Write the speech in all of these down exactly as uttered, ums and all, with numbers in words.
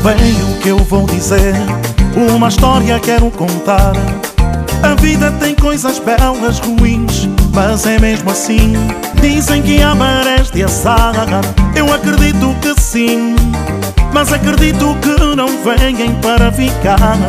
bem o que eu vou dizer, uma história quero contar. A vida tem coisas belas, ruins, mas é mesmo assim. Dizem que há marés de azar, eu acredito que sim, mas acredito que não venham para ficar.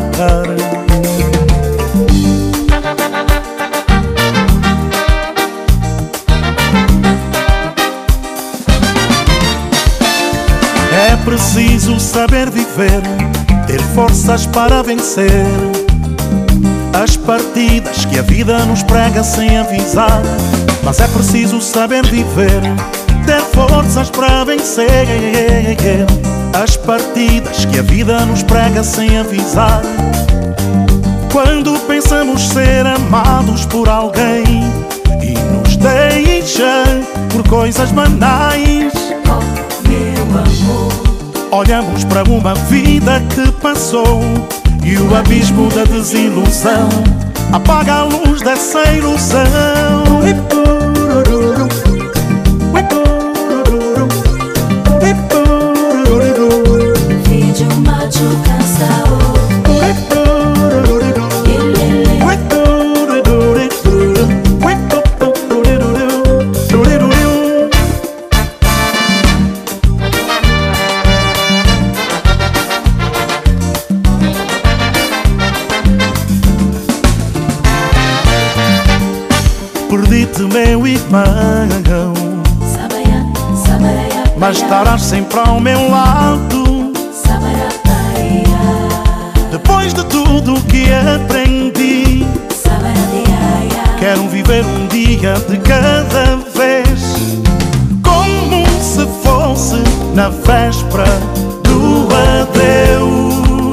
É preciso saber viver, ter forças para vencer as partidas que a vida nos prega sem avisar. Mas é preciso saber viver, ter forças para vencer as partidas que a vida nos prega sem avisar. Quando pensamos ser amados por alguém e nos deixa por coisas banais, oh, meu amor, olhamos para uma vida que passou e o abismo da desilusão apaga a luz dessa ilusão. Vídeo macho cansado. Perdi-te, meu irmão, mas estarás sempre ao meu lado. Depois de tudo que aprendi, quero viver um dia de cada vez, como se fosse na véspera do adeus.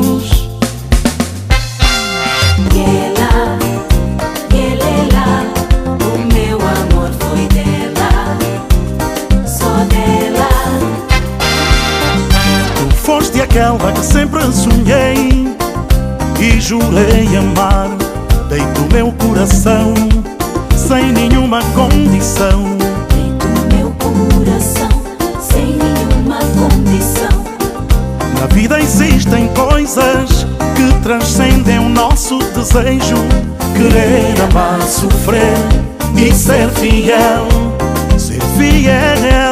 Foste aquela que sempre sonhei e jurei amar. Dei-te o meu coração sem nenhuma condição. Dei-te o meu coração sem nenhuma condição. Na vida existem coisas que transcendem o nosso desejo. Querer, amar, sofrer e ser fiel, ser fiel.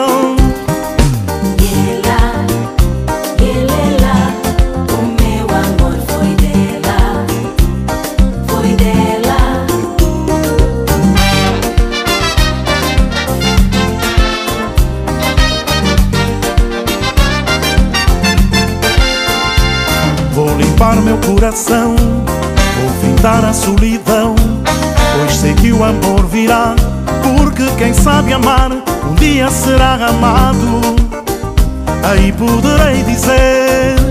Vou limpar meu coração, vou pintar a solidão, pois sei que o amor virá, porque quem sabe amar um dia será amado. Aí poderei dizer: